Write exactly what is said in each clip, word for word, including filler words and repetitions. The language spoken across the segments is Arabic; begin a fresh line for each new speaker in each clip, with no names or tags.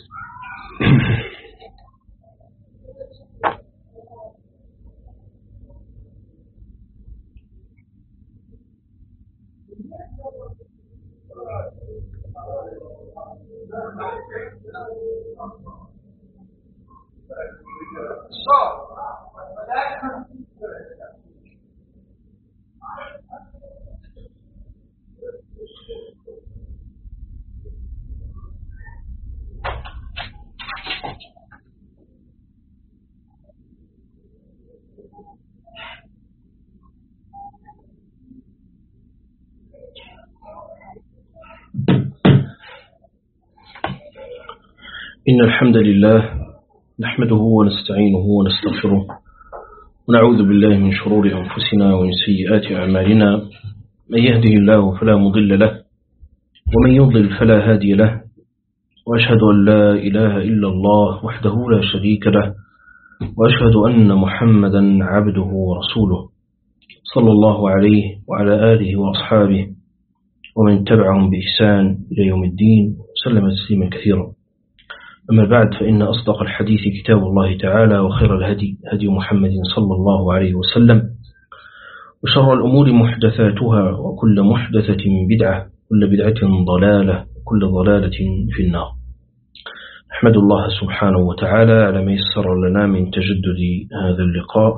إن الحمد لله نحمده ونستعينه ونستغفره ونعوذ بالله من شرور أنفسنا ومن سيئات أعمالنا. من يهده الله فلا مضل له ومن يضلل فلا هادي له، وأشهد أن لا إله إلا الله وحده لا شريك له، وأشهد أن محمدا عبده ورسوله صلى الله عليه وعلى آله وأصحابه ومن تبعهم بإحسان إلى يوم الدين وسلم تسليما كثيرا. أما بعد، فإن أصدق الحديث كتاب الله تعالى، وخير الهدي هدي محمد صلى الله عليه وسلم، وشر الأمور محدثاتها، وكل محدثة بدعة، كل بدعة ضلالة، كل ضلالة في النار. أحمد الله سبحانه وتعالى على ما يسر لنا من تجدد هذا اللقاء،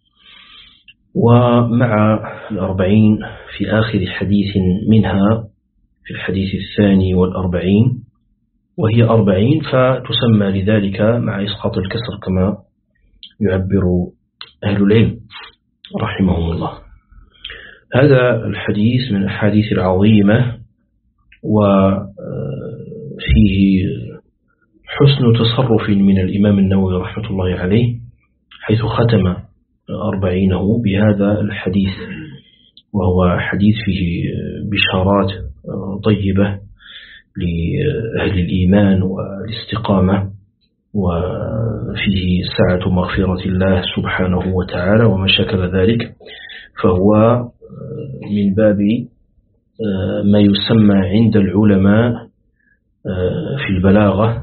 ومع الأربعين في آخر حديث منها، في الحديث الثاني والأربعين، وهي أربعين فتسمى لذلك مع إسقاط الكسر كما يعبر أهل العلم رحمهم الله. هذا الحديث من الحديث العظيمة، وفيه حسن تصرف من الإمام النووي رحمة الله عليه، حيث ختم أربعينه بهذا الحديث، وهو حديث فيه بشارات طيبة لأهل الإيمان والاستقامة، وفيه سعة مغفرة الله سبحانه وتعالى وما شكل ذلك. فهو من باب ما يسمى عند العلماء في البلاغة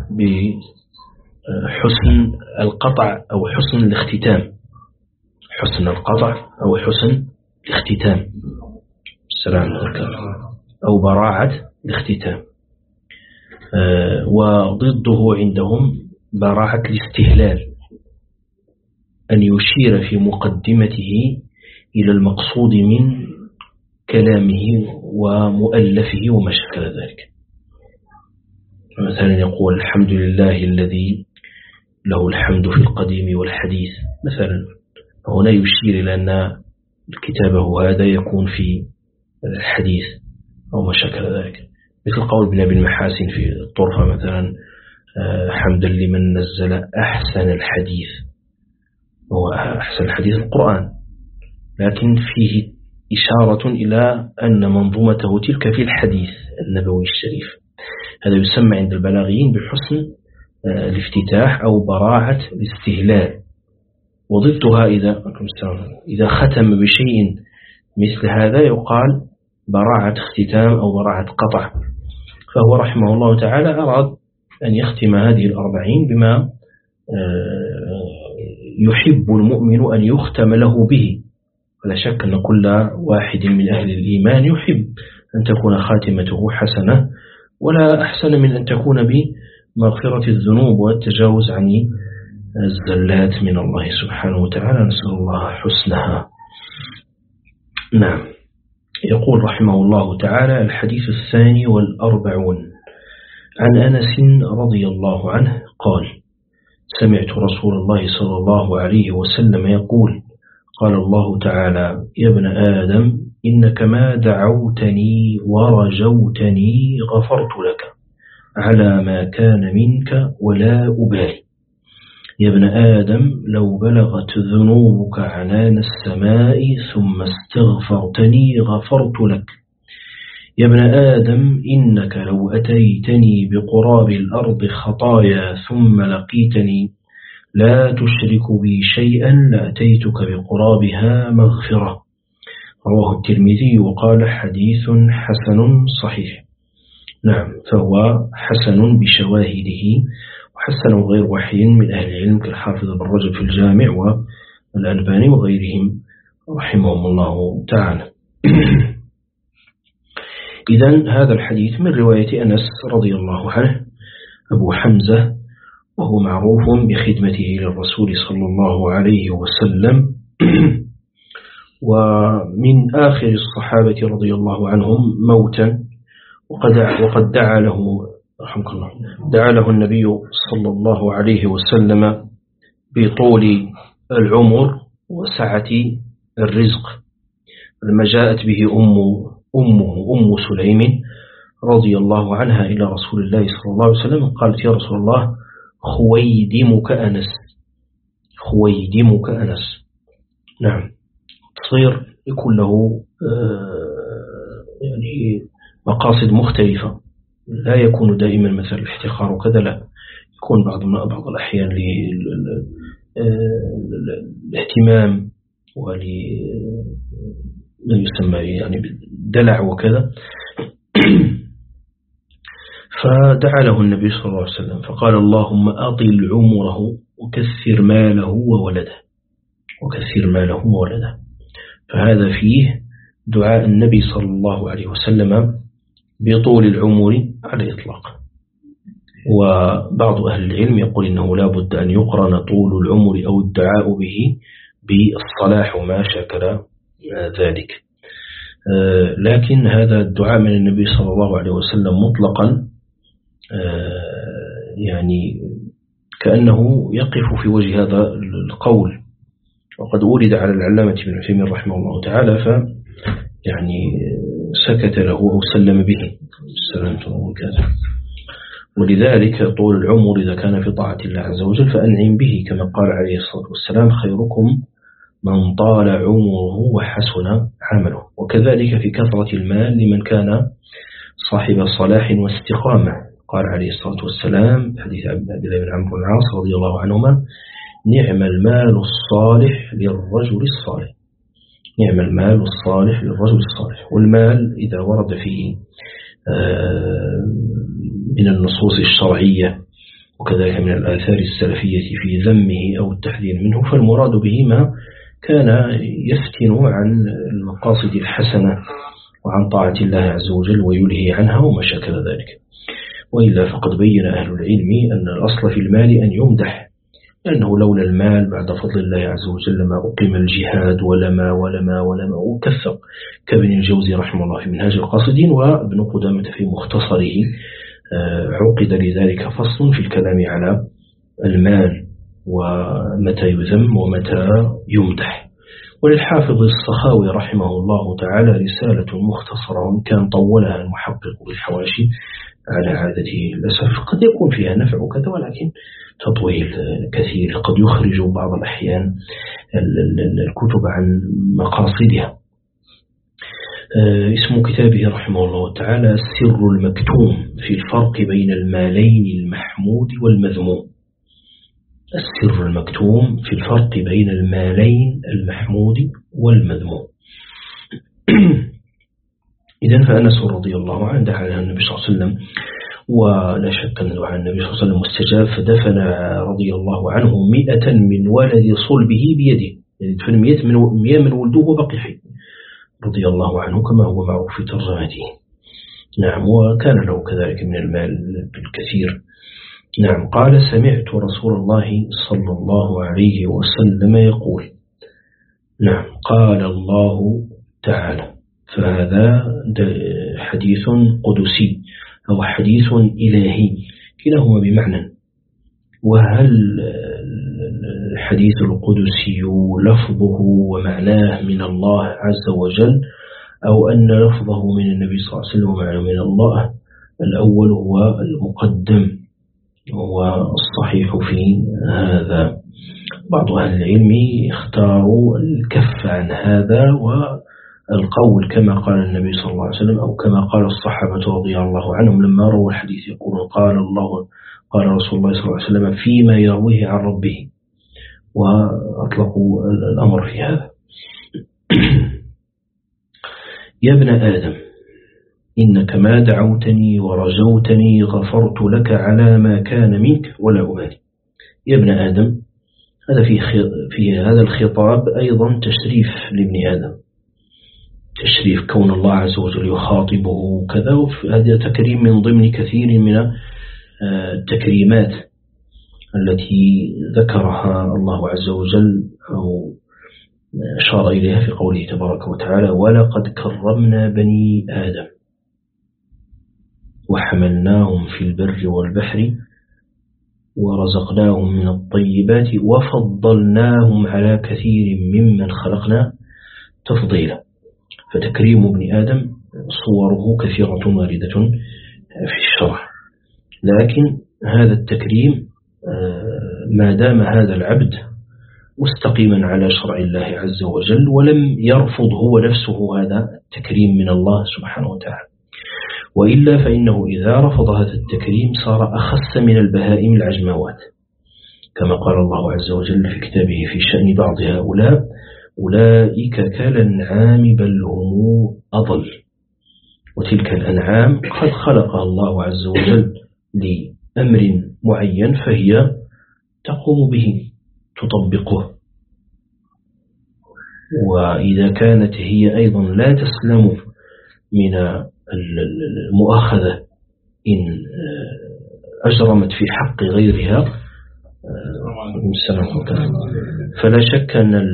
بحسن القطع أو حسن الاختتام، حسن القطع أو حسن الاختتام، السلام عليكم، أو براعة الاختتام. وضده عندهم براعة الاستهلال، أن يشير في مقدمته إلى المقصود من كلامه ومؤلفه وما شكل ذلك. مثلا يقول: الحمد لله الذي له الحمد في القديم والحديث مثلا. هنا يشير إلى أن كتابه هذا يكون في الحديث أو ما شكل ذلك، مثل قول ابن أبي المحاسن في الطرفة مثلا: حمدا لمن نزل أحسن الحديث. هو أحسن الحديث القرآن، لكن فيه إشارة إلى أن منظومته تلك في الحديث النبوي الشريف. هذا يسمى عند البلاغيين بحسن الافتتاح أو براعة الاستهلال. وضدها إذا إذا ختم بشيء مثل هذا يقال براعة اختتام أو براعة قطع. فهو رحمه الله تعالى أراد أن يختم هذه الأربعين بما يحب المؤمن أن يختم له به. ولا شك أن كل واحد من أهل الإيمان يحب أن تكون خاتمته حسنة، ولا أحسن من أن تكون بمغفرة الذنوب والتجاوز عن الزلات من الله سبحانه وتعالى، نسأل الله حسنها. نعم. يقول رحمه الله تعالى: الحديث الثاني والأربعون، عن أنس رضي الله عنه قال: سمعت رسول الله صلى الله عليه وسلم يقول: قال الله تعالى: يا ابن آدم إنك ما دعوتني ورجوتني غفرت لك على ما كان منك ولا أبالي. يا ابن آدم لو بلغت ذنوبك عنان السماء ثم استغفرتني غفرت لك. يا ابن آدم إنك لو أتيتني بقراب الأرض خطايا ثم لقيتني لا تشرك بي شيئا لأتيتك بقرابها مغفرة. رواه الترمذي وقال: حديث حسن صحيح. نعم، فهو حسن بشواهده، وحسنه غير واحد من أهل العلم كالحافظ بن رجب في الجامع والألباني وغيرهم رحمهم الله تعالى. إذن هذا الحديث من رواية أنس رضي الله عنه أبو حمزة، وهو معروف بخدمته للرسول صلى الله عليه وسلم، ومن آخر الصحابة رضي الله عنهم موتا، وقد وقد دعا له رحمك الله دعا له النبي صلى الله عليه وسلم بطول العمر وسعة الرزق، لما جاءت به أم أمه أم سليم رضي الله عنها إلى رسول الله صلى الله عليه وسلم، قالت: يا رسول الله، خويدمك أنس، خويدمك أنس. نعم، تصير يكون له يعني مقاصد مختلفة، لا يكون دائما مثل الاحتقار وكذا، لا، يكون بعض بعض الأحيان للاهتمام ولما يسمى يعني بالدلع وكذا. فدعا له النبي صلى الله عليه وسلم فقال: اللهم أطل عمره وكثر ماله وولده، وكثر ماله وولده. فهذا فيه دعاء النبي صلى الله عليه وسلم بطول العمر على الإطلاق. وبعض أهل العلم يقول إنه لا بد أن يقرن طول العمر أو الدعاء به بالصلاح وما شاكل ذلك. لكن هذا الدعاء من النبي صلى الله عليه وسلم مطلقا يعني كأنه يقف في وجه هذا القول، وقد ولد على العلامة ابن عثيمين رحمه الله تعالى ف يعني سكت له أو سلم به السلام وكذا. ولذلك طول العمر إذا كان في طاعة الله عز وجل فأنعم به، كما قال عليه الصلاة والسلام: خيركم من طال عمره وحسن عمله. وكذلك في كثرة المال لمن كان صاحب صلاح واستقامة، قال عليه الصلاة والسلام حديث عبد الله بن عمرو بن العاص رضي الله عنهما: نعم المال الصالح للرجل الصالح، نعم المال الصالح للرجل الصالح. والمال إذا ورد فيه من النصوص الشرعية وكذلك من الآثار السلفية في ذمه أو التحذير منه، فالمراد به ما كان يفتن عن المقاصد الحسنة وعن طاعة الله عز وجل ويلهي عنها وما شاكل ذلك. وإلا فقد بين أهل العلم أن الأصل في المال أن يمدح، لأنه لولا المال بعد فضل الله عز وجل لما أقيم الجهاد ولما ولما ولما وكثر، كابن الجوزي رحمه الله في منهاج القاصدين، وابن قدامة في مختصره عقد لذلك فصل في الكلام على المال ومتى يذم ومتى يمدح. وللحافظ السخاوي رحمه الله تعالى رسالة مختصرة وإن كان طولها المحقق بالحواشي على عادته للأسف، قد يكون فيها نفع وكذا، ولكن تطويل كثير قد يخرج بعض الأحيان الكتب عن مقاصدها. اسم كتابه رحمه الله تعالى السر المكتوم في الفرق بين المالين المحمود والمذموم. السر المكتوم في الفرق بين المالين المحمود والمذموم. إذن فأنس رضي الله عنه دعا له النبي صلى الله عليه وسلم، ولا شك أن دعاء النبي صلى الله عليه وسلم مستجاب، فدفن رضي الله عنه مئة من ولد صلبه بيده، يعني دفن مئة من, مئة من ولده وبقي حي رضي الله عنه كما هو معروف في ترجمته. نعم، وكان له كذلك من المال الكثير. نعم، قال: سمعت رسول الله صلى الله عليه وسلم يقول. نعم، قال الله تعالى. فهذا حديث قدسي أو حديث إلهي، كلاهما بمعنى. وهل الحديث القدسي لفظه ومعناه من الله عز وجل، أو أن لفظه من النبي صلى الله عليه وسلم ومعناه من الله؟ الأول هو المقدم والصحيح في هذا. بعض أهل العلم اختاروا الكف عن هذا والقول كما قال النبي صلى الله عليه وسلم أو كما قال الصحابة رضي الله عنهم لما رووا الحديث، يقولون قال الله قال رسول الله صلى الله عليه وسلم فيما يرويه عن ربه، وأطلقوا الأمر في هذا. يا ابن آدم، إنك ما دعوتني ورجوتني غفرت لك على ما كان منك ولا أبالي. يا ابن آدم، هذا في في هذا الخطاب أيضا تشريف لابن آدم، تشريف كون الله عز وجل يخاطبه كذا، هذا تكريم من ضمن كثير من التكريمات التي ذكرها الله عز وجل أو أشار إليها في قوله تبارك وتعالى: ولقد كرمنا بني آدم وحملناهم في البر والبحر ورزقناهم من الطيبات وفضلناهم على كثير ممن خلقنا تفضيلا. فتكريم ابن آدم صوره كثيرة واردة في الشرع، لكن هذا التكريم ما دام هذا العبد مستقيما على شرع الله عز وجل ولم يرفض هو نفسه هذا التكريم من الله سبحانه وتعالى، وإلا فإنه إذا رفض هذا التكريم صار أخس من البهائم العجموات، كما قال الله عز وجل في كتابه في شأن بعض هؤلاء: أولئك كالأنعام بل هم أضل. وتلك الأنعام قد خلقها الله عز وجل لأمر معين فهي تقوم به تطبقه، وإذا كانت هي أيضا لا تسلم من المؤاخذة إن أجرمت في حق غيرها فلا شك أن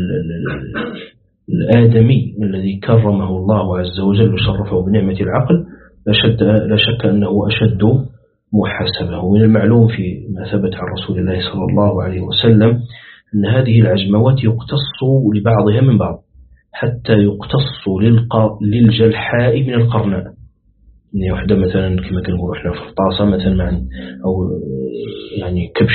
الآدمي الذي كرمه الله عز وجل وشرفه بنعمة العقل لا شك أنه أشد محاسبة. ومن المعلوم في ما ثبت عن رسول الله صلى الله عليه وسلم أن هذه العجموات يقتص لبعضها من بعض حتى يقتص للجلحاء من القرناء. يعني واحدة مثلا كما كنقول احنا فرطاسة مثلا أو يعني كبش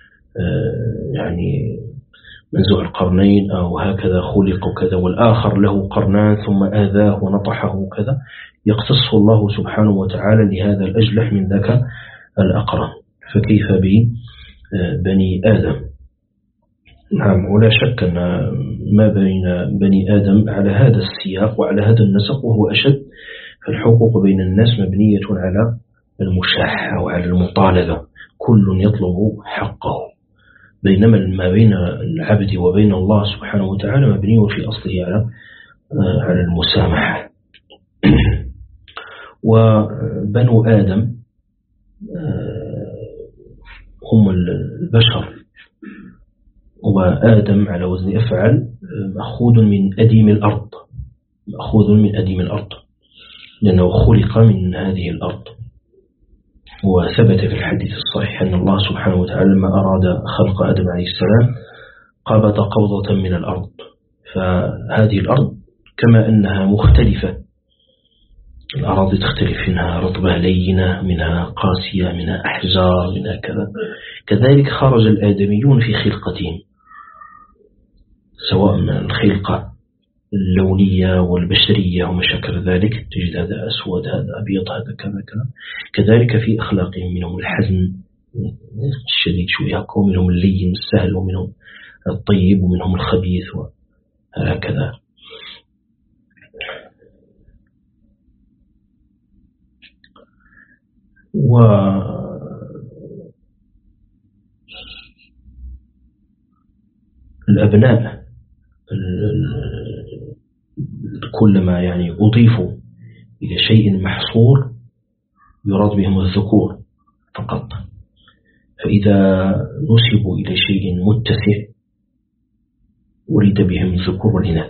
يعني منزوع القرنين أو هكذا خلق كذا، والآخر له قرنان ثم آذاه ونطحه كذا، يقتص الله سبحانه وتعالى لهذا الأجلح من ذاك الأقرن، فكيف ببني آدم؟ نعم، ولا شك أن ما بين بني آدم على هذا السياق وعلى هذا النسق وهو أشد، فالحقوق بين الناس مبنية على المشاحة وعلى المطالبة، كل يطلب حقه، بينما ما بين العبد وبين الله سبحانه وتعالى مبني في أصله على على المسامحة. وبنو آدم هم البشر، وآدم على وزن أفعل مأخوذ من أديم الأرض، مأخوذ من أديم الأرض لأنه خلق من هذه الأرض. وثبت في الحديث الصحيح أن الله سبحانه وتعالى لما أراد خلق آدم عليه السلام قبض قبضة من الأرض، فهذه الأرض كما أنها مختلفة، الأراضي تختلف، منها رطبة لينة، منها قاسية، منها أحجار، منها كذا، كذلك خرج الآدميون في خلقتهم، سواء من الخلقة اللونية والبشرية وما شكل ذلك، تجد هذا أسود، هذا أبيض، هذا كذا كذا، كذلك في أخلاقهم، منهم الحزن الشديد شوية، ومنهم اللين السهل، ومنهم الطيب، ومنهم الخبيث، وهكذا. والأبناء كلما يعني أضيفوا إلى شيء محصور يراد بهم الذكور فقط، فإذا نسبوا إلى شيء متسع أريد بهم الذكور والإناث،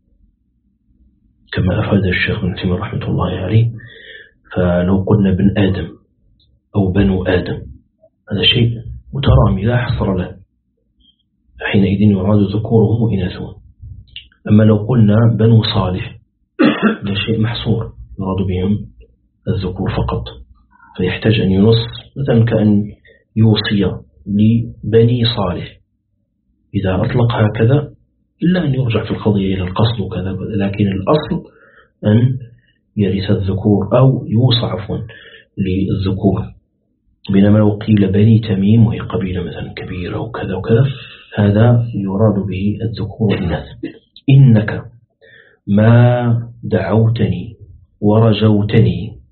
كما أفاد الشيخ ابن تيمية رحمة الله عليه. فلو قلنا ابن آدم أو بنو آدم هذا شيء مترامي لا حصر له، حينئذ يراد ذكورهم وإناثهم. أما لو قلنا بنو صالح هذا شيء محصور يراد بهم الذكور فقط، فيحتاج أن ينص مثلا كأن يوصي لبني صالح، إذا أطلق هكذا إلا أن يرجع في القضية إلى القصد وكذا، لكن الأصل أن يرث الذكور أو يوصى عفوا للذكور. بينما لو قيل بني تميم وهي قبيلة مثلا كبيرة وكذا وكذا هذا يراد به الذكور والإناث. إنك ما دعوتني ورجوتني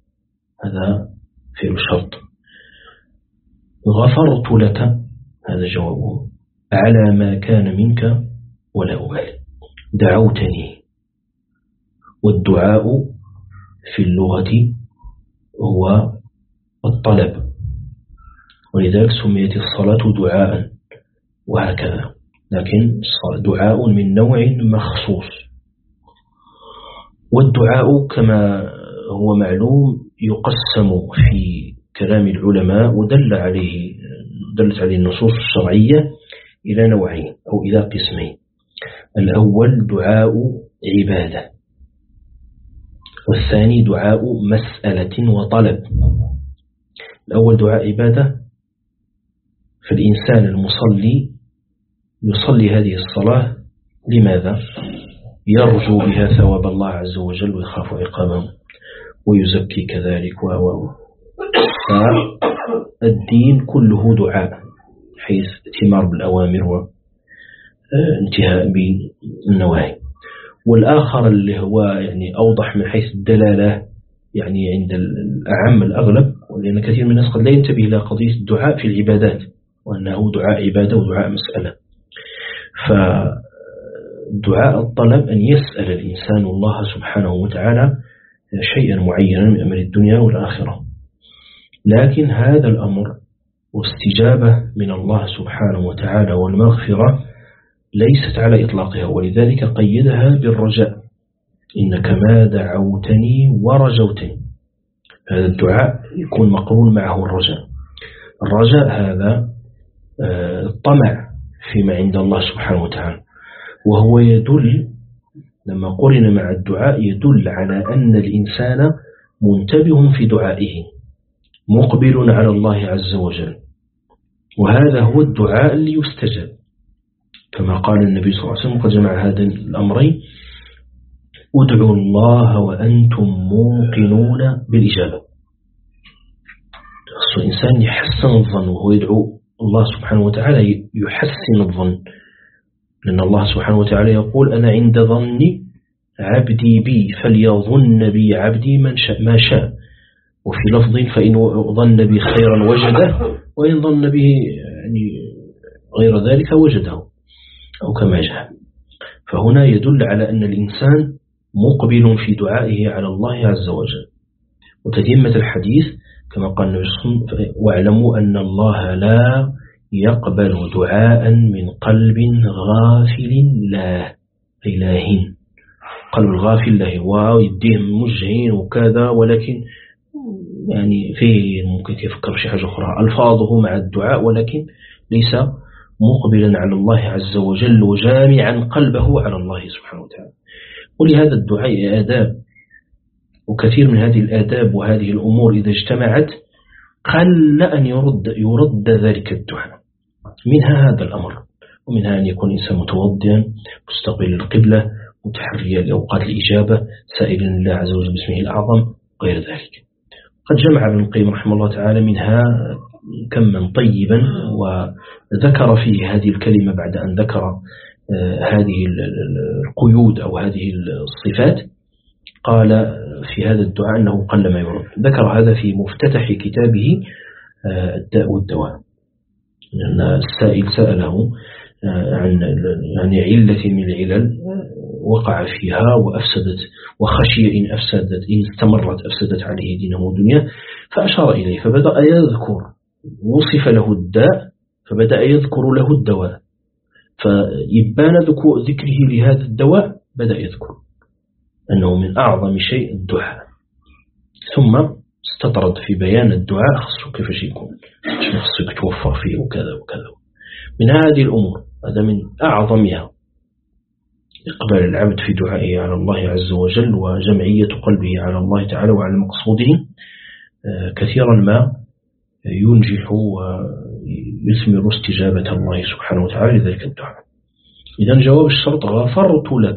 هذا فعل الشرط. غفرت لك هذا جوابه على ما كان منك ولا أبالي. دعوتني، والدعاء في اللغة هو الطلب، ولذلك سميت الصلاة دعاء وهكذا، لكن دعاء من نوع مخصوص. والدعاء كما هو معلوم يقسم في كلام العلماء ودل عليه دلت عليه النصوص الشرعية إلى نوعين أو إلى قسمين. الأول دعاء عبادة، والثاني دعاء مسألة وطلب. الأول دعاء عبادة، فالإنسان المصلي يصلي هذه الصلاة لماذا؟ يرجو بها ثواب الله عز وجل ويخاف عقابه ويزكي كذلك و فالدين كله دعاء، حيث اتمار بالأوامر وانتهاء بالنواهي. والآخر اللي هو يعني أوضح من حيث الدلالة، يعني عند الأعم الأغلب، لأن كثير من الناس قد لا ينتبه إلى قضية الدعاء في العبادات وأنه دعاء عبادة ودعاء مسألة. فدعاء الطلب أن يسأل الإنسان الله سبحانه وتعالى شيئا معينا من أمر الدنيا والآخرة، لكن هذا الأمر واستجابة من الله سبحانه وتعالى والمغفرة ليست على إطلاقها، ولذلك قيدها بالرجاء. إنك ما دعوتني ورجوتني، هذا الدعاء يكون مقرون معه الرجاء. الرجاء هذا الطمع فيما عند الله سبحانه وتعالى، وهو يدل لما قرن مع الدعاء يدل على أن الإنسان منتبه في دعائه مقبل على الله عز وجل، وهذا هو الدعاء اللي يستجاب، كما قال النبي صلى الله عليه وسلم قد جمع هذين الأمرين: ادعوا الله وأنتم موقنون بالإجابة. الإنسان يحسن الظن وهو يدعو الله سبحانه وتعالى، يحسن الظن، لأن الله سبحانه وتعالى يقول: أنا عند ظن عبدي بي فليظن بي عبدي من شاء ما شاء. وفي لفظ: فإن ظن بي خيرا وجده، وإن ظن به يعني غير ذلك وجده، أو كما جاء. فهنا يدل على أن الإنسان مقبل في دعائه على الله عز وجل. وتتمة الحديث كما قال النبي صلى الله عليه وسلم: واعلموا أن الله لا يقبل دعاء من قلب غافل لا إله. قلب الغافل له ويديه مجهين وكذا، ولكن يعني فيه ممكن يفكر في حاجة أخرى، ألفاظه مع الدعاء ولكن ليس مقبلا على الله عز وجل وجامعا قلبه على الله سبحانه وتعالى. ولهذا الدعاء آداب، وكثير من هذه الآداب وهذه الأمور إذا اجتمعت قل أن يرد, يرد ذلك الدعاء. منها هذا الأمر، ومنها أن يكون إنسان متوضئا مستقبل القبلة متحريا لأوقات الإجابة سائلا الله عز وجل باسمه الأعظم غير ذلك. قد جمع ابن القيم رحمه الله تعالى منها كما طيبا، وذكر فيه هذه الكلمة بعد أن ذكر هذه القيود أو هذه الصفات. قال في هذا الدعاء أنه قل ما يرد. ذكر هذا في مفتتح كتابه الداء والدواء، لأن السائل سأله عن يعني علة من العلل وقع فيها وأفسدت، وخشي إن أفسدت إن استمرت أفسدت عليه دينه ودنياه، فأشار إليه فبدأ يذكر، وصف له الداء فبدأ يذكر له الدواء، فإبان ذكره لهذا الدواء بدأ يذكر أنه من أعظم شيء الدعاء، ثم استطرد في بيان الدعاء خصه كيف يكون، خصك توفر فيه وكذا وكذا. من هذه الأمور هذا من أعظمها إقبال العبد في دعائه على الله عز وجل وجمعية قلبه على الله تعالى وعلى مقصوده، كثيرا ما ينجح ويثمر استجابة الله سبحانه وتعالى لذلك الدعاء. إذن جواب الشرط: غفرت لك.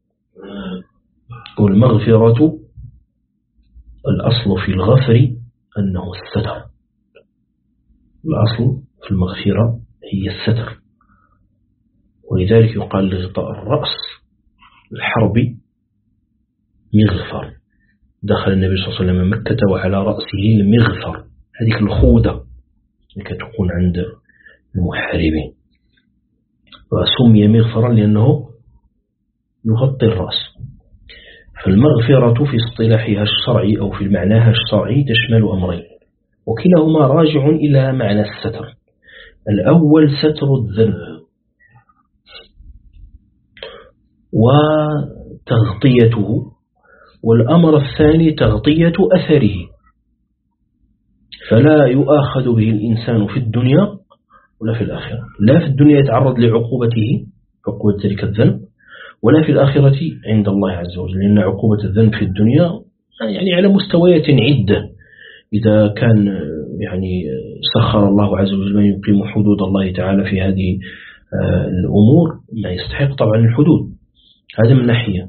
والمغفرة الأصل في الغفر أنه الستر، الأصل في المغفرة هي الستر، ولذلك يقال لغطاء الرأس الحربي مغفر، دخل النبي صلى الله عليه وسلم مكة وعلى رأسه المغفر، هذه الخودة التي تكون عند المحاربين، وسمي مغفرا لأنه يغطي الرأس. فالمغفرة في اصطلاحها الشرعي أو في معناها الشرعي تشمل أمرين، وكلاهما راجع إلى معنى الستر. الأول ستر الذنب وتغطيته، والأمر الثاني تغطية أثره، فلا يؤاخذ به الإنسان في الدنيا ولا في الآخرة. لا في الدنيا يتعرض لعقوبته عقوبة ذلك الذنب، ولا في الآخرة عند الله عز وجل، لأن عقوبة الذنب في الدنيا يعني على مستويات عدة. إذا كان يعني سخر الله عز وجل من يقيم حدود الله تعالى في هذه الأمور ما يستحق طبعا الحدود، هذا من ناحية،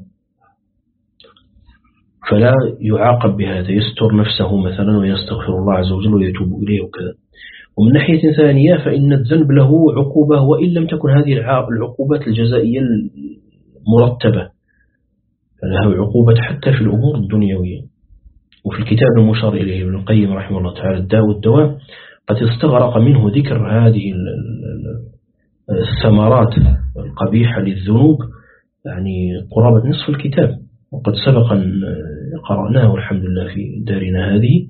فلا يعاقب بهذا، يستر نفسه مثلا ويستغفر الله عز وجل ويتوب إليه وكذا. ومن ناحية ثانية فإن الذنب له عقوبة، وإن لم تكن هذه العقوبات الجزائية المرتبة، فله عقوبة حتى في الأمور الدنيوية. وفي الكتاب المشار إليه ابن القيم رحمه الله تعالى الداء والدواء قد استغرق منه ذكر هذه الثمرات القبيحة للذنوب يعني قرابة نصف الكتاب، وقد سبق أن قرأناه الحمد لله في دارنا هذه.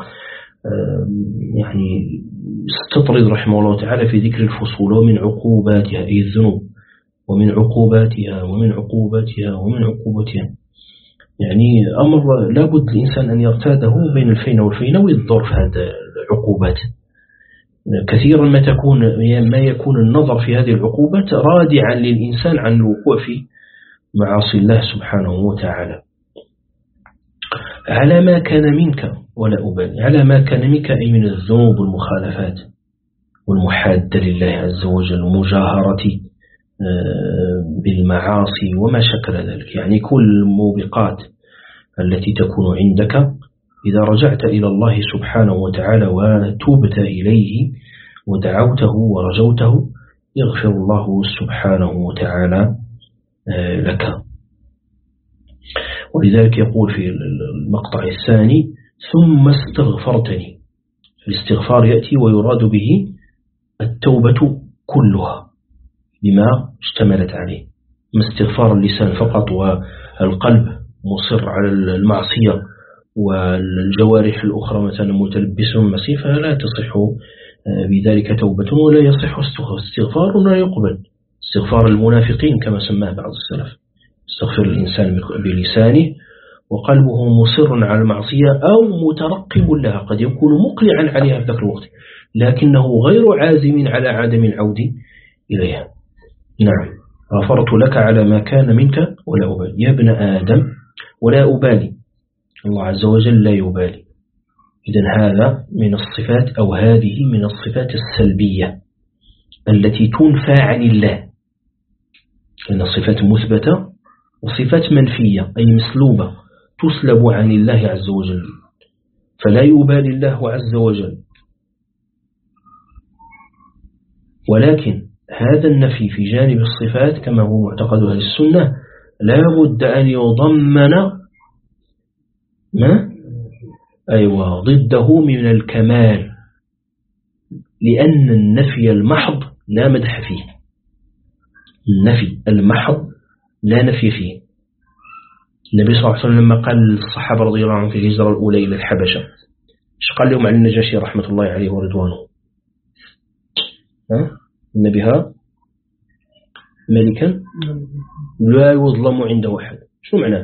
يعني استطرد رحمه الله تعالى في ذكر الفصول ومن عقوباتها أي الذنوب، ومن عقوباتها ومن عقوباتها ومن عقوباتها، يعني أمر لابد الإنسان أن يرتاده بين الفين والفين ويضر في هذه العقوبات. كثيرا ما تكون ما يكون النظر في هذه العقوبات رادعا للإنسان عن الوقوع في معاصي الله سبحانه وتعالى. على ما كان منك ولا أبالي، على ما كان منك أي من الذنوب والمخالفات والمحادة لله عز وجل ومجاهرة بالمعاصي وما شكل ذلك، يعني كل الموبقات التي تكون عندك إذا رجعت إلى الله سبحانه وتعالى وتوبت إليه ودعوته ورجوته يغفر الله سبحانه وتعالى لك. ولذلك يقول في المقطع الثاني ثم استغفرتني. الاستغفار يأتي ويراد به التوبة كلها بما اشتملت عليه، ما استغفار اللسان فقط والقلب مصر على المعصية والجوارح الأخرى مثلا متلبس مسيح، فلا تصح بذلك توبة ولا يصح استغفار ولا يقبل. استغفار المنافقين كما سماه بعض السلف، استغفر الإنسان بلسانه وقلبه مصر على المعصية أو مترقب لها، قد يكون مقلعا عليها في ذاك الوقت لكنه غير عازم على عدم العود إليها. نعم غفرت لك على ما كان منك ولا أبالي يا ابن آدم، ولا أبالي الله عز وجل لا يبالي. إذن هذا من الصفات أو هذه من الصفات السلبية التي تنفى عن الله، لأن الصفات مثبتة وصفات منفية أي مسلوبة تسلب عن الله عز وجل، فلا يبالي الله عز وجل. ولكن هذا النفي في جانب الصفات كما هو معتقد أهل السنة لا بد أن يضمن ما أيوة ضده من الكمال، لأن النفي المحض لا مدح فيه، النفي المحض لا نفي فيه. النبي صلى الله عليه وسلم لما قال للصحابة رضي الله عنهم في الهجرة الأولى إلى الحبشة ايش قال لهم عن النجاشي رحمة الله عليه ورضوانه؟ ها؟ إن بها ملكا لا يظلم عنده أحد. شو معناه؟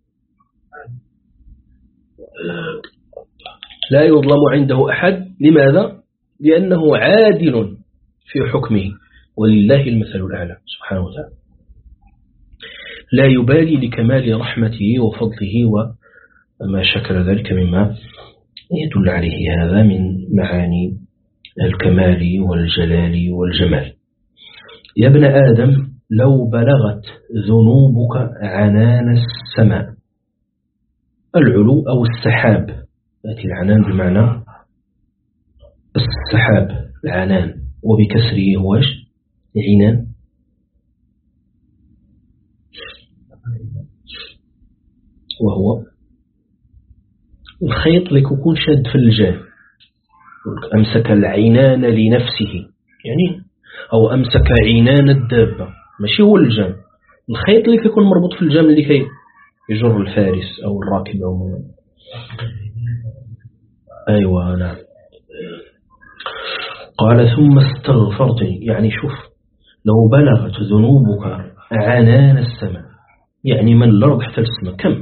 لا يظلم عنده أحد. لماذا؟ لأنه عادل في حكمه ولله المثل الأعلى سبحانه وتعالى، لا يبالي لكمال رحمته وفضله وما شكل ذلك مما يدل عليه هذا من معاني الكمال والجلال والجمال. يا ابن آدم لو بلغت ذنوبك عنان السماء، العلو أو السحاب، يأتي العنان بمعنى السحاب العنان وبكسره هو ايش؟ عنان. وهو الخيط اللي يكون شاد في الجاه، أمسك العنان لنفسه يعني، أو أمسك عنان الدابة، ماشي هو الجام. الخيط اللي يكون مربوط في الجام اللي كي يجر الفارس أو الراكب عموما. أيوة نعم. قال ثم استغفرتني، يعني شوف لو بلغت ذنوبك عنان السماء، يعني من الأرض حتى السماء كم؟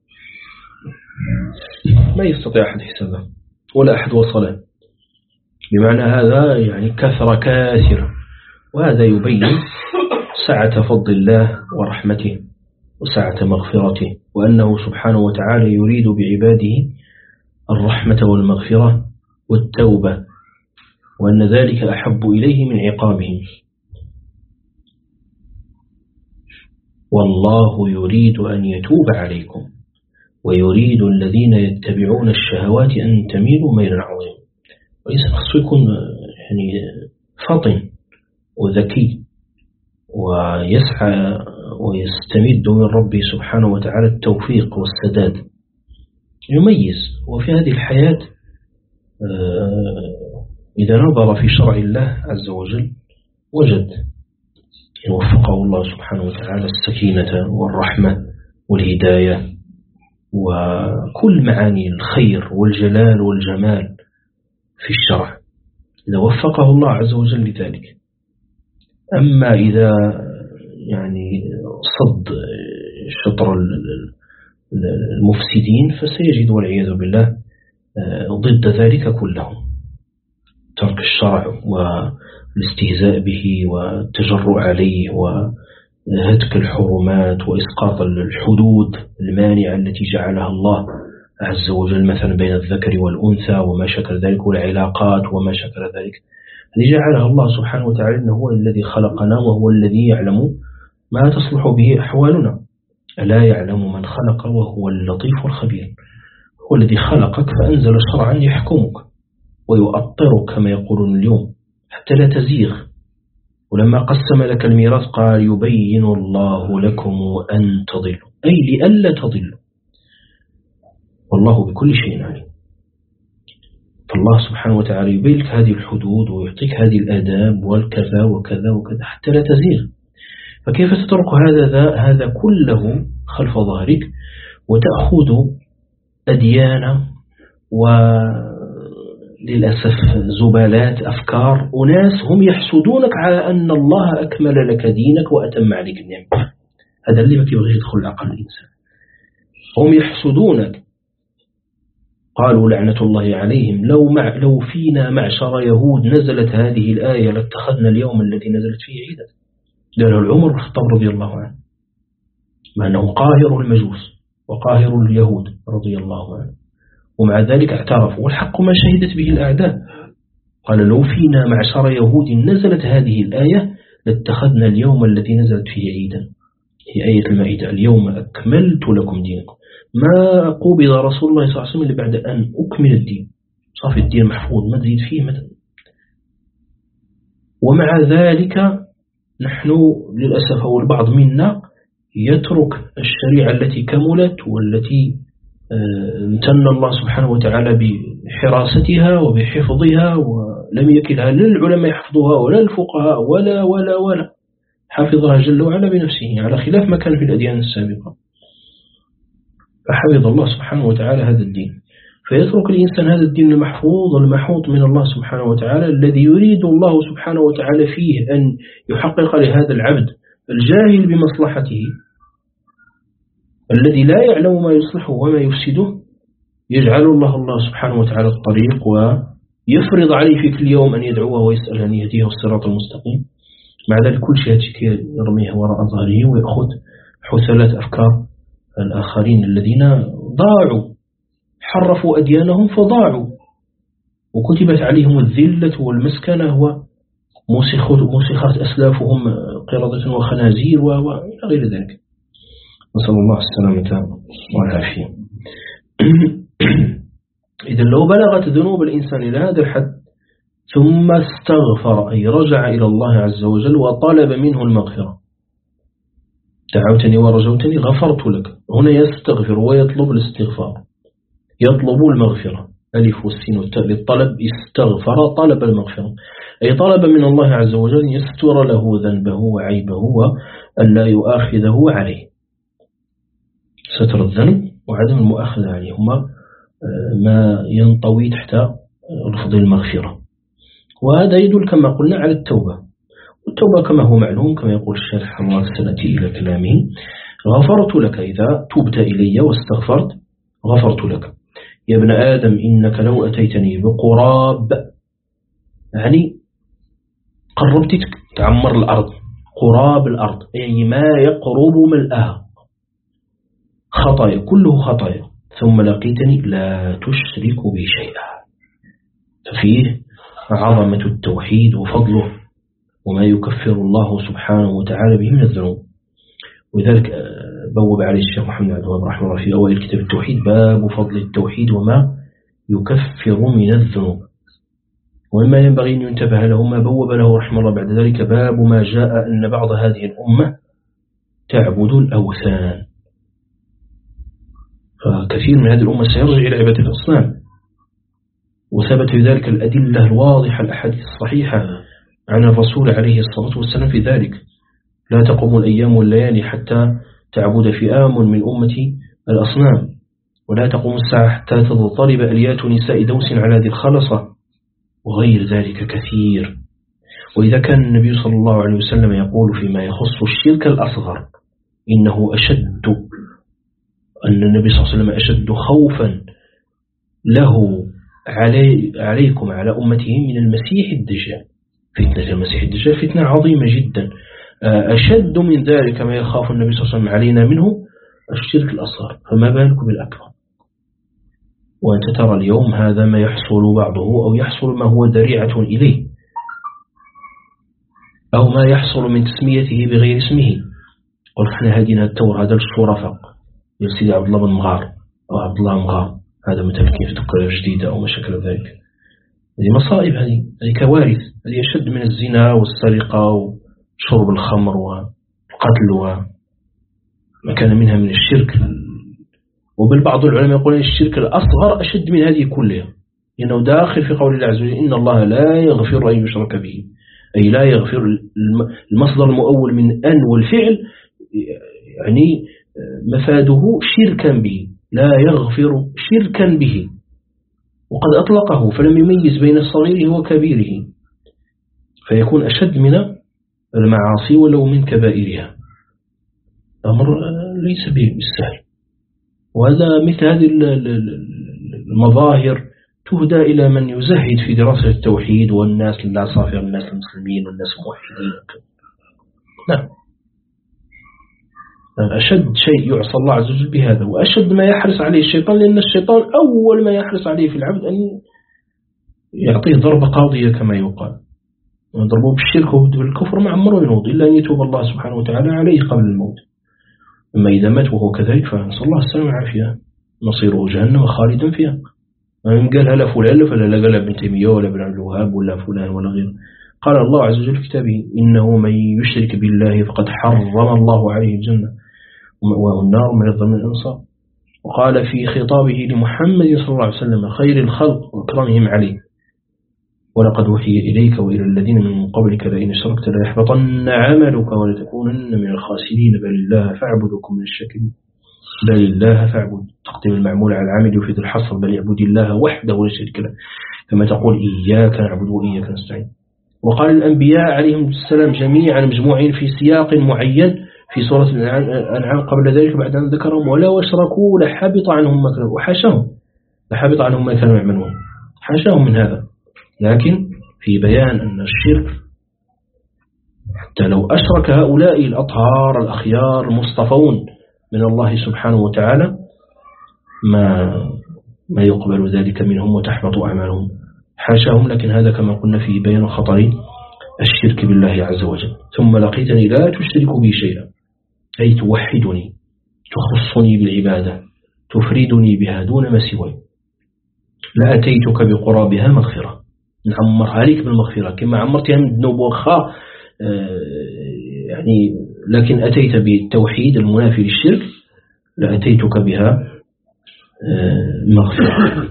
ما يستطيع أحد حسابه ولا أحد وصله. بمعنى هذا يعني كثرة كاثرة، وهذا يبين سعة فضل الله ورحمته وسعة مغفرته، وأنه سبحانه وتعالى يريد بعباده الرحمة والمغفرة والتوبة، وأن ذلك أحب إليه من عقابهم. والله يريد أن يتوب عليكم ويريد الذين يتبعون الشهوات أن تميلوا ميلا عظيما. والإنسان خصو يكون يعني فطن وذكي ويسعى ويستمد من ربه سبحانه وتعالى التوفيق والسداد، يميز. وفي هذه الحياة إذا نظر في شرع الله عز وجل وجد إن وفقه الله سبحانه وتعالى السكينة والرحمة والهداية وكل معاني الخير والجلال والجمال في الشرع، إذا وفقه الله عز وجل لذلك. أما إذا يعني صد شطر المفسدين فسيجد والعياذ بالله ضد ذلك كله، ترك الشرع والاستهزاء به والتجرؤ عليه وهتك الحرمات وإسقاط الحدود المانعة التي جعلها الله عز وجل مثلا بين الذكر والأنثى وما شكل ذلك، والعلاقات وما شكل ذلك، الذي جعلها الله سبحانه وتعالى إنه هو الذي خلقنا وهو الذي يعلم ما تصلح به أحوالنا. ألا يعلم من خلق وهو اللطيف الخبير. هو الذي خلقك فأنزل شرعا يحكمك ويؤطرك كما يقولون اليوم حتى لا تزيغ. ولما قسم لك الميراث قال يبين الله لكم أن تضلوا، أي لألا تضلوا، والله بكل شيء عليم. فالله سبحانه وتعالى يبين لك هذه الحدود ويعطيك هذه الآداب والكذا وكذا وكذا حتى لا تزيغ. فكيف تترك هذا هذا كله خلف ظهرك وتأخذ أديان وللأسف زبالات أفكار أناس هم يحسدونك على أن الله أكمل لك دينك وأتم عليك النعمة؟ هذا اللي ما يبغي يدخل العقل الإنسان. هم يحسدونك. قالوا لعنة الله عليهم لو مع لو فينا معشر يهود نزلت هذه الآية لاتخذنا اليوم الذي نزلت فيه عيدا. قاله العمر بن الخطاب رضي الله عنه، مع أنه قاهر المجوس وقاهر اليهود رضي الله عنه، ومع ذلك اعترفوا والحق ما شهدت به الأعداء. قال لو فينا معشر يهود نزلت هذه الآية لاتخذنا اليوم الذي نزلت فيه عيدا، هي آية المائدة، اليوم أكملت لكم دينكم. ما قبض رسول الله صلى الله عليه وسلم إلا بعد أن أكمل الدين، صافي الدين محفوظ ما تزيد فيه مثلا. ومع ذلك نحن للأسف والبعض منا يترك الشريعة التي كملت والتي امتن الله سبحانه وتعالى بحراستها وبحفظها، ولم يكلها للعلماء يحفظوها ولا الفقهاء ولا ولا ولا حفظها جل وعلا بنفسه، على خلاف ما كان في الأديان السابقة. فحفظ الله سبحانه وتعالى هذا الدين، فيترك الإنسان هذا الدين المحفوظ المحوط من الله سبحانه وتعالى، الذي يريد الله سبحانه وتعالى فيه أن يحقق لهذا العبد الجاهل بمصلحته الذي لا يعلم ما يصلحه وما يفسده، يجعل الله الله سبحانه وتعالى الطريق ويفرض عليه في كل يوم أن يدعوه ويسأل أن يهديه الصراط المستقيم. مع ذلك كل شيء يرميه وراء ظهره ويأخذ حثلات أفكار الآخرين الذين ضاعوا، حرفوا أديانهم فضاعوا، وكتبت عليهم الذلة والمسكنة وموسخات أسلافهم قردة وخنازير وغير ذلك. نسأل الله السلامة والعافية. إذا لو بلغت ذنوب الإنسان إلى هذا الحد ثم استغفر، أي رجع إلى الله عز وجل وطلب منه المغفرة، دعوتني ورجوتني غفرت لك، هنا يستغفر ويطلب الاستغفار. يطلب المغفرة، ألف والسين والتاء للطلب، استغفر طلب المغفرة، أي طلب من الله عز وجل يستر له ذنبه وعيبه وأن لا يؤاخذه عليه. ستر الذنب وعدم المؤاخذة عليه هما ما ينطوي تحت لفظ المغفرة. وهذا يدل كما قلنا على التوبة، والتوبة كما هو معلوم كما يقول الشارح الله سنأتي إلى كلامه: غفرت لك، إذا تبت إلي واستغفرت غفرت لك. يا ابن آدم إنك لو أتيتني بقراب، يعني قربتك تعمر الأرض، قراب الأرض يعني ما يقرب ملأها، خطايا كله خطايا، ثم لقيتني لا تشرك بي شيئا. ففيه عظمة التوحيد وفضله وما يكفر الله سبحانه وتعالى به من الذنوب. ولذلك بوب عليه الشيخ محمد عبد الوهاب رحمه الله في أوائل كتاب التوحيد: باب فضل التوحيد وما يكفر من الذنوب. وما ينبغي أن ينتبه له ما بوب له رحمه الله بعد ذلك: باب ما جاء أن بعض هذه الأمة تعبد الأوثان. فكثير من هذه الأمة سيرجع إلى عبادة الأصنام، وثبت في ذلك الأدلة الواضحة الأحاديث الصحيحة عن الرسول عليه الصلاة والسلام في ذلك: لا تقوم الأيام والليالي حتى تعبد فئام من أمتي الأصنام، ولا تقوم الساعة حتى تضطرب أليات نساء دوس على ذي الخلصة، وغير ذلك كثير. وإذا كان النبي صلى الله عليه وسلم يقول فيما يخص الشرك الأصغر إنه أشد، أن النبي صلى الله عليه وسلم أشد خوفا له علي عليكم على أمته من المسيح الدجال. فتنة المسيح الدجال فتنة عظيمة جدا، أشد من ذلك ما يخاف النبي صلى الله عليه وسلم علينا منه الشرك الأصغر، فما بالك بالأكبر. وأنت ترى اليوم هذا ما يحصل بعضه، أو يحصل ما هو ذريعة إليه، أو ما يحصل من تسميته بغير اسمه. قل احنا هدينا التور، هذا الشرفاء يا سيدي عبد الله بن مغار أو عبد الله مغار، هذا مثل كيف تقرير جديدة أو ما شكل ذلك. هذه مصائب، هذه هذه كوارث، هذه أشد من الزنا والسرقة وشرب الخمر والقتل وما كان منها من الشرك. وبل بعض العلماء يقولون الشرك الأصغر أشد من هذه كلها، لأنه داخل في قول الله عز وجل: إن الله لا يغفر أن يشرك به، أي لا يغفر. المصدر المؤول من أن والفعل يعني مفاده شركا به، لا يغفر شركا به، وقد أطلقه فلم يميز بين الصغير وكبيره، فيكون أشد من المعاصي ولو من كبائرها. أمر ليس بالسهل. وهذا مثل هذه المظاهر تهدى إلى من يزهد في دراسة التوحيد والناس العصافرة، الناس المسلمين والناس الموحدين. نعم، أشد شيء يعصى الله عز وجل بهذا، وأشد ما يحرص عليه الشيطان، لأن الشيطان أول ما يحرص عليه في العبد أن يعطيه ضربة قاضية كما يقال، يضربه بالشرك وبالكفر مع عمره ينوض، إلا أن يتوب الله سبحانه وتعالى عليه قبل الموت. أما إذا مات وهو كذلك فنسأل الله السلامة والعافية، مصيره جهنم خالدا فيها. من قالها لا فلان فلا لا قال ابن تيمية ولا ابن عبد الوهاب ولا فلان ولا غيره. قال الله عز وجل في كتابه: إنه من يشرك بالله فقد حرم الله عليه الجنة والنار من الظلم الأنصار. وقال في خطابه لمحمد صلى الله عليه وسلم: خير الخلق وأكرمهم عليه: ولقد وحي إليك وإلى الذين من قبلك لئن أشركت ليحبطن عملك ولتكونن من الخاسرين بل الله فاعبدكم من الشاكرين. بل الله فاعبد، تقديم المعمول على العامل يفيد الحصر، بل يعبد الله وحده ولا شريك له، كما تقول إياك نعبد وإياك نستعين. وقال الأنبياء عليهم السلام جميعا مجموعين في سياق معين في سورة الأنعام قبل ذلك بعد أن ذكرهم: ولو أشركوا لحبط عنهم ما كانوا، وحاشاهم لحبط عنهم ما كانوا يعملون، حاشاهم من هذا. لكن في بيان أن الشرك حتى لو أشرك هؤلاء الأطهار الأخيار المصطفون من الله سبحانه وتعالى ما ما يقبل ذلك منهم وتحبط أعمالهم، حاشاهم. لكن هذا كما قلنا في بيان خطر الشرك بالله عز وجل. ثم لقيتني لا تشرك بي شيئا، أي توحدني، تخصني بالعبادة، تفردني بها دون ما سواي. لأتيتك بقرابها مغفرة، نعمرها لك بالمغفرة كما عمرتها من الذنوب وخا يعني، لكن أتيت بالتوحيد المنافي للشرك، لأتيتك بها مغفرة.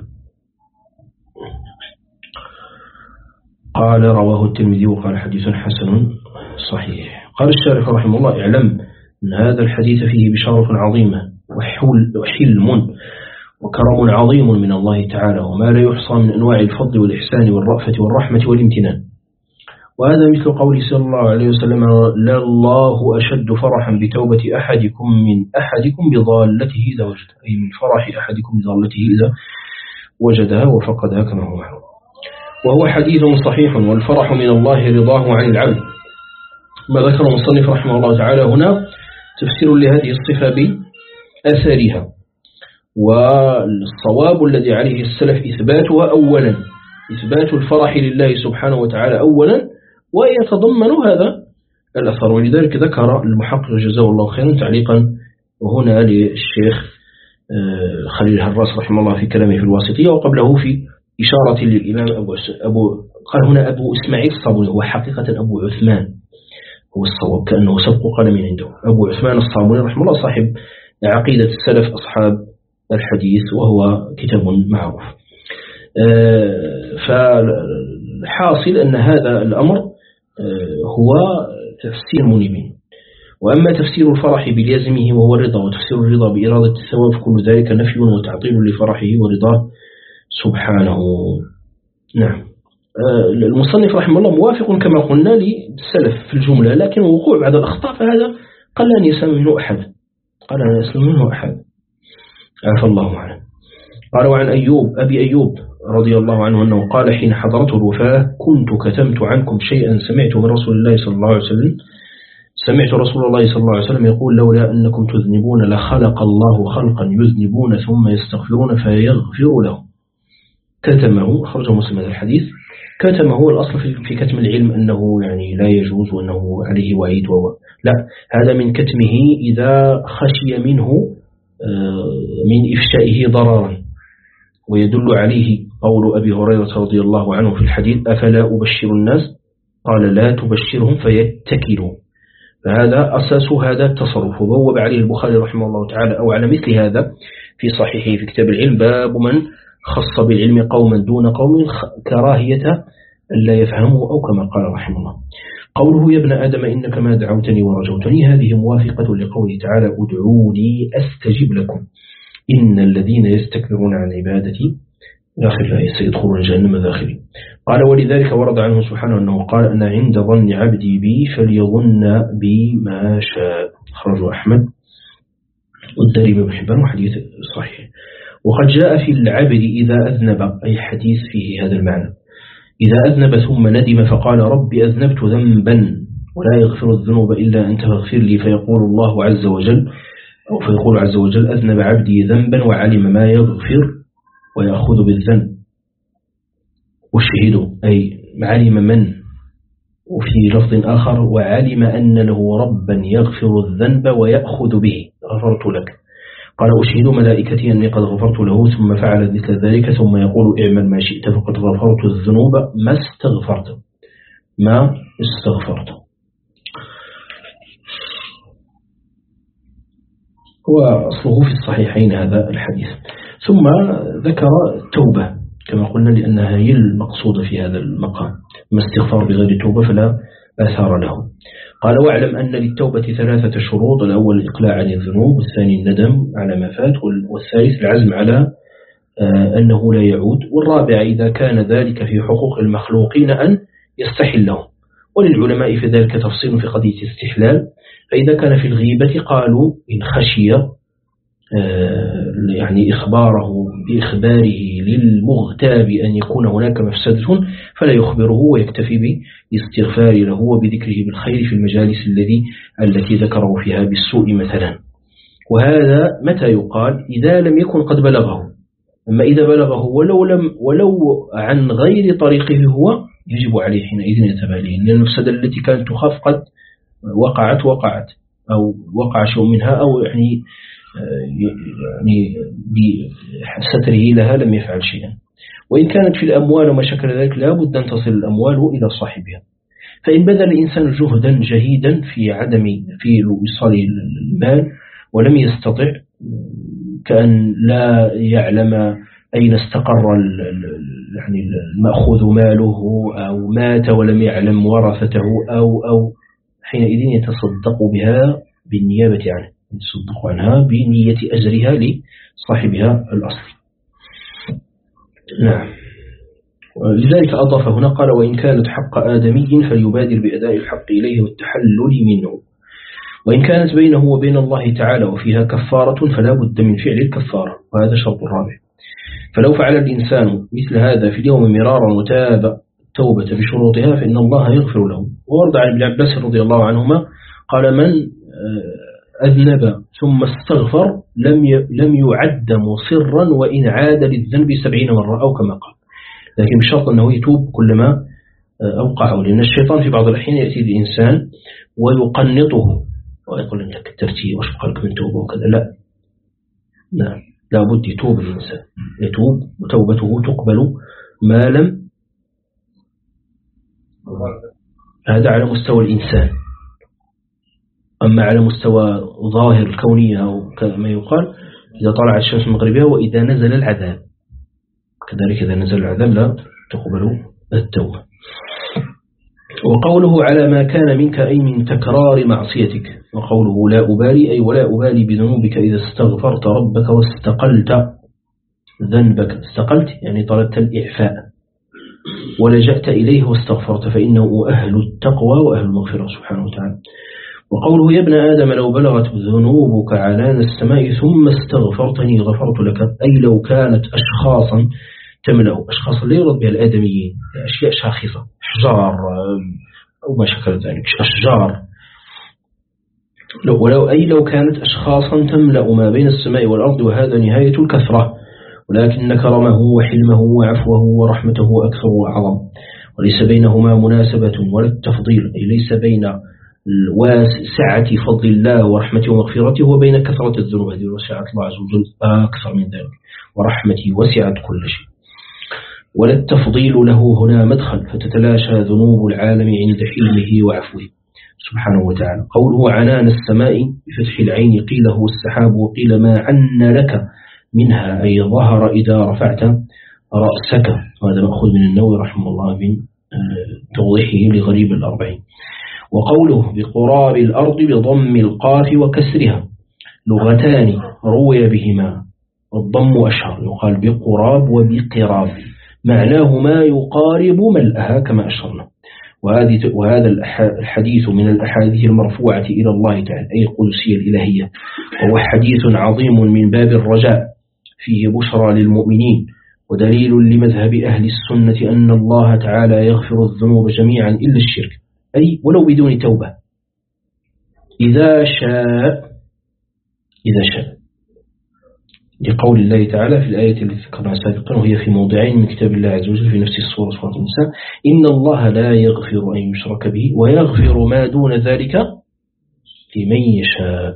قال رواه الترمذي وقال حديث حسن صحيح. قال الشارح رحمه الله: اعلم أن هذا الحديث فيه بشارة عظيمة وحلم وكرم عظيم من الله تعالى، وما لا يحصى من أنواع الفضل والإحسان والرأفة والرحمة والامتنان. وهذا مثل قول صلى الله عليه وسلم: لا الله أشد فرحا بتوبة أحدكم من أحدكم بضالته إذا وجدها، أي من فرح أحدكم بضالته إذا وجدها وفقدها كما هو معروف. وهو حديث صحيح، والفرح من الله رضاه عن العبد. ما ذكر المصنف رحمه الله تعالى هنا تفسير لهذه الصفة بأثرها، والصواب الذي عليه السلف إثباتها أولا، إثبات الفرح لله سبحانه وتعالى أولا، ويتضمن هذا الأثر. ولذلك ذكر المحقق جزاه الله خيرا تعليقا وهنا للشيخ خليل الهراس رحمه الله في كلامه في الواسطية، وقبله في إشارة للإمام أبو, أبو قال هنا أبو إسماعيل الصابوني، هو حقيقة أبو عثمان هو الصواب، كأنه سبق قلم عنده. أبو عثمان الصابوني رحمه الله صاحب عقيدة السلف أصحاب الحديث، وهو كتاب معروف. فالحاصل أن هذا الأمر هو تفسير منيبين. وأما تفسير الفرح بلازمه وهو الرضا، وتفسير الرضا بإرادة الثواب، كل ذلك نفي وتعطيل لفرحه ورضاه سبحانه. نعم. المصنف رحمه الله موافق كما قلنا للسلف في الجملة، لكن وقوع بعض الأخطاء فهذا قال أن يسلم منه أحد قال أن يسلم منه أحد عفى الله عنه. قال: وعن أيوب أبي أيوب رضي الله عنه أنه قال حين حضرته الوفاة: كنت كتمت عنكم شيئا سمعت من رسول الله صلى الله عليه وسلم سمعت رسول الله صلى الله عليه وسلم يقول: لولا أنكم تذنبون لخلق الله خلقا يذنبون ثم يستغفرون فيغفر لهم. كتمه، خرج مسلم هذا الحديث. كتمه هو الأصل في كتم العلم أنه يعني لا يجوز وأنه عليه وعيد، وهو لا، هذا من كتمه إذا خشي منه من إفشائه ضررا. ويدل عليه قول أبي هريرة رضي الله عنه في الحديث: أفلا أبشر الناس؟ قال: لا تبشرهم فيتكلوا. فهذا أساس هذا التصرف. وبوب عليه البخاري رحمه الله تعالى أو على مثل هذا في صحيحه في كتاب العلم: باب من خص بالعلم قوما دون قوم كراهية لا يفهموا، أو كما قال رحمه الله. قوله: يا ابن آدم إنك ما دعوتني ورجوتني، هذه موافقة لقوله تعالى: ادعوني أستجب لكم إن الذين يستكبرون عن عبادتي داخل الآية سيدخلون جهنم داخلين. قال: ولذلك ورد عنه سبحانه أنه قال: أنا عند ظن عبدي بي فليظن بي ما شاء. خرج أحمد والدارمي بن حبان وحديث صحيح. وقد جاء في العبد إذا أذنب، أي حديث فيه هذا المعنى: إذا أذنب ثم ندم فقال: ربي أذنبت ذنبا ولا يغفر الذنوب إلا أنت فاغفر لي، فيقول الله عز وجل أو فيقول عز وجل: أذنب عبدي ذنبا وعلم ما يغفر ويأخذ بالذنب. والشهيد أي علم من، وفي لفظ آخر: وعلم أن له ربا يغفر الذنب ويأخذ به، غفرت لك. قال: أشهد ملائكتي أني قد غفرت له، ثم فعل مثل ذلك ثم يقول: اعمل ما شئت فقد غفرت الذنوب ما استغفرت ما استغفرت. وأصله في الصحيحين هذا الحديث. ثم ذكر التوبة كما قلنا لأنها هي المقصودة في هذا المقام، ما استغفار بغير توبة فلا آثار له. قال: واعلم أن للتوبة ثلاثة شروط: الأول الإقلاع عن الذنوب، والثاني الندم على ما فات، والثالث العزم على أنه لا يعود، والرابع إذا كان ذلك في حقوق المخلوقين أن يستحلهم. وللعلماء في ذلك تفصيل في قضية الاستحلال. فإذا كان في الغيبة قالوا إن خشي يعني إخباره بإخباره للمغتاب أن يكون هناك مفسدة فلا يخبره ويكتفي باستغفار له وبذكره بالخير في المجالس الذي التي ذكره فيها بالسوء مثلا. وهذا متى يقال؟ إذا لم يكن قد بلغه. أما إذا بلغه ولو, لم ولو عن غير طريقه هو يجب عليه حينئذ يتباليه، لأن المفسدة التي كانت تخاف قد وقعت وقعت أو وقع شيء منها، أو يعني يعني بستره لها لم يفعل شيئا. وإن كانت في الأموال وما شكل ذلك لا بد أن تصل الأموال إلى صاحبها. فإن بذل الإنسان جهدا جهيدا في عدم في وصال المال ولم يستطع كأن لا يعلم أين استقر يعني المأخوذ ماله أو مات ولم يعلم ورثته أو أو حينئذ يتصدق بها بالنيابة عنه، يتصدق عنها بنية أجرها لصاحبها الأصلي. نعم. لذلك أضاف هنا قال: وإن كانت حق آدمي فليبادر بأداء الحق إليه والتحلل منه، وإن كانت بينه وبين الله تعالى وفيها كفارة فلا بد من فعل الكفارة، وهذا شرط الرابع. فلو فعل الإنسان مثل هذا في اليوم مرارا وتاب التوبة بشروطها فإن الله يغفر له. وورد عن ابن عباس رضي الله عنهما قال: من أذنب ثم استغفر لم لم يعد مصرا وإن عاد للذنب سبعين مرة أو كما قال، لكن بشرط أنه يتوب كلما أوقعه، لأن الشيطان في بعض الأحيان يأتي الإنسان ويقنطه ويقول لك الترتيب وش بقالك من توبة وكذا. لا نعم، لابد يتوب الإنسان، يتوب وتوبته تقبل ما لم. هذا على مستوى الإنسان. أما على مستوى ظاهر الكونية أو كما يقال إذا طلعت الشمس من مغربها وإذا نزل العذاب، كذلك إذا نزل العذاب لا تقبل التوبة. وقوله على ما كان منك أي من تكرار معصيتك، وقوله لا أبالي أي ولا أبالي بذنوبك إذا استغفرت ربك واستقلت ذنبك. استقلت يعني طلبت الإعفاء ولجأت إليه واستغفرت، فإنه أهل التقوى وأهل المغفرة سبحانه وتعالى. وقوله يا ابن آدم لو بلغت ذنوبك عنان السماء ثم استغفرتني غفرت لك، أي لو كانت أشخاصا تملأ، أشخاص لا يرد بها الآدميين، أشياء شاخصة، أحجار أو ما شكل ذلك، أشجار، لو ولو أي لو كانت أشخاصا تملأ ما بين السماء والأرض، وهذا نهاية الكثرة، ولكن كرمه وحلمه وعفوه ورحمته أكثر وأعظم، وليس بينهما مناسبة ولا التفضيل، أي ليس بين سعة فضل الله ورحمته ومغفرته وبين كثرة الذنوب، هذه وسعت الله عز وجل أكثر من ذلك، ورحمته وسعت كل شيء، ولا التفضيل له هنا مدخل، فتتلاشى ذنوب العالم عند حلمه وعفوه سبحانه وتعالى. قوله عنان السماء بفتح العين قيل هو السحاب، وقيل ما عن لك منها أي ظهر إذا رفعت رأسك، وهذا مأخوذ من النووي رحمه الله من توضيحه لغريب الأربعين. وقوله بقراب الأرض بضم القاف وكسرها لغتان روي بهما، والضم أشهر، يقال بقراب وبقراب، معناه ما يقارب ملأها كما أشرنا. وهذا الحديث من الأحاديث المرفوعة إلى الله تعالى أي القدسية الإلهية، وهو حديث عظيم من باب الرجاء فيه بشرى للمؤمنين، ودليل لمذهب أهل السنة أن الله تعالى يغفر الذنوب جميعا إلا الشرك، أي ولو بدون توبة إذا شاء إذا شاء لقول الله تعالى في الآية التي ذكرناها سابقا، وهي في موضعين من كتاب الله عز وجل في نفس السورة سورة النساء: إن الله لا يغفر أن يشرك به ويغفر ما دون ذلك لمن يشاء.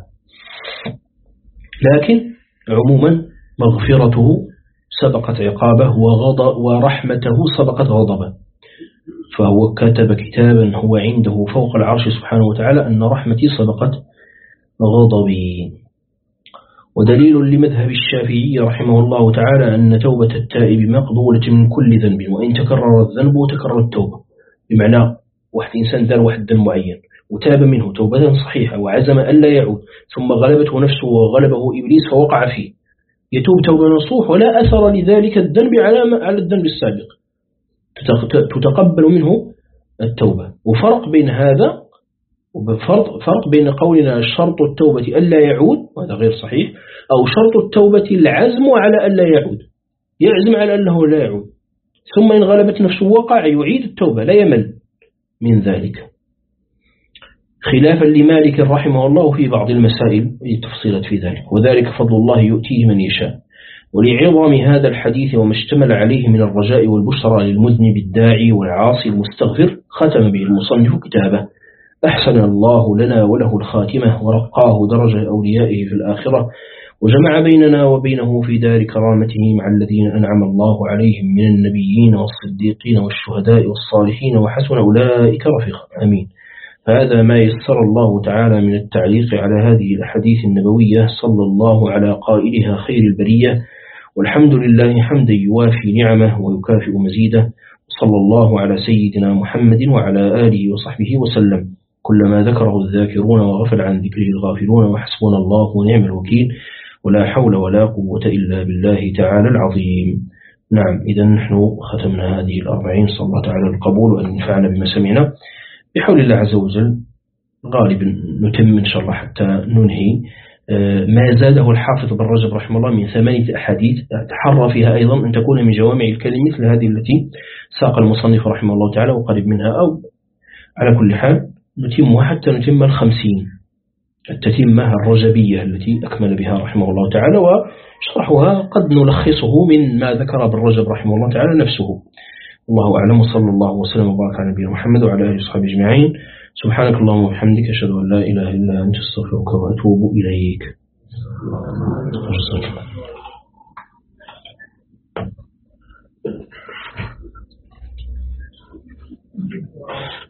لكن عموما مغفرته سبقت عقابه وغضب ورحمته سبقت غضبه، فهو كتب كتابا هو عنده فوق العرش سبحانه وتعالى أن رحمتي سبقت غضبي. ودليل لمذهب الشافعي رحمه الله تعالى أن توبة التائب مقبولة من كل ذنب، وإن تكرر الذنب وتكرر التوبة، بمعنى واحد إنسان دار واحد ذنب معين وتاب منه توبة صحيحة وعزم ألا يعود، ثم غلبته نفسه وغلبه إبليس فوقع فيه، يتوب توبة نصوح ولا أثر لذلك الذنب على على الذنب السابق، تتقبل منه التوبة. وفرق بين هذا وفرق فرق بين قولنا شرط التوبة ألا يعود، وهذا غير صحيح، أو شرط التوبة العزم على ألا يعود، يعزم على أنه لا يعود، ثم إن غلبت نفسه وقع يعيد التوبة لا يمل من ذلك، خلافا لمالك رحمه الله في بعض المسائل تفصيلت في ذلك، وذلك فضل الله يؤتيه من يشاء. ولعظم هذا الحديث وما اشتمل عليه من الرجاء والبشرى للمذنب الداعي والعاصي المستغفر، ختم به المصنف كتابه: أحسن الله لنا وله الخاتمة، ورقاه درجة أوليائه في الآخرة، وجمع بيننا وبينه في دار كرامته مع الذين أنعم الله عليهم من النبيين والصديقين والشهداء والصالحين، وحسن أولئك رفيقا، آمين. هذا ما يسر الله تعالى من التعليق على هذه الأحاديث النبوية. صلى الله على قائلها خير البرية، والحمد لله حمدا يوافي نعمه ويكافئ مزيده، صلى الله على سيدنا محمد وعلى آله وصحبه وسلم. كلما ذكره الذاكرون وغفل عن ذكره الغافلون، وحسبنا الله ونعم الوكيل، ولا حول ولا قوة إلا بالله تعالى العظيم. نعم، إذا نحن ختمنا هذه الأربعين، صلى الله تعالى القبول وأن ينفعنا بما سمعنا بحول الله عز وجل. غالبا نتم إن شاء الله حتى ننهي ما زاده الحافظ بن رجب رحمه الله من ثمانية أحاديث، تحرى فيها أيضا أن تكون من جوامع الكلم مثل هذه التي ساق المصنف رحمه الله تعالى وقرب منها، أو على كل حال نتمها حتى نتم الخمسين، التتمة الرجبية التي أكمل بها رحمه الله تعالى، وشرحها قد نلخصه من ما ذكر ابن رجب رحمه الله تعالى نفسه. الله أعلم، وصلى الله وسلم وبارك على نبينا محمد وعلى آله وصحبه أجمعين. سبحانك اللهم وبحمدك، أشهد أن لا إله إلا أنت، أستغفرك وأتوب إليك. Thank you.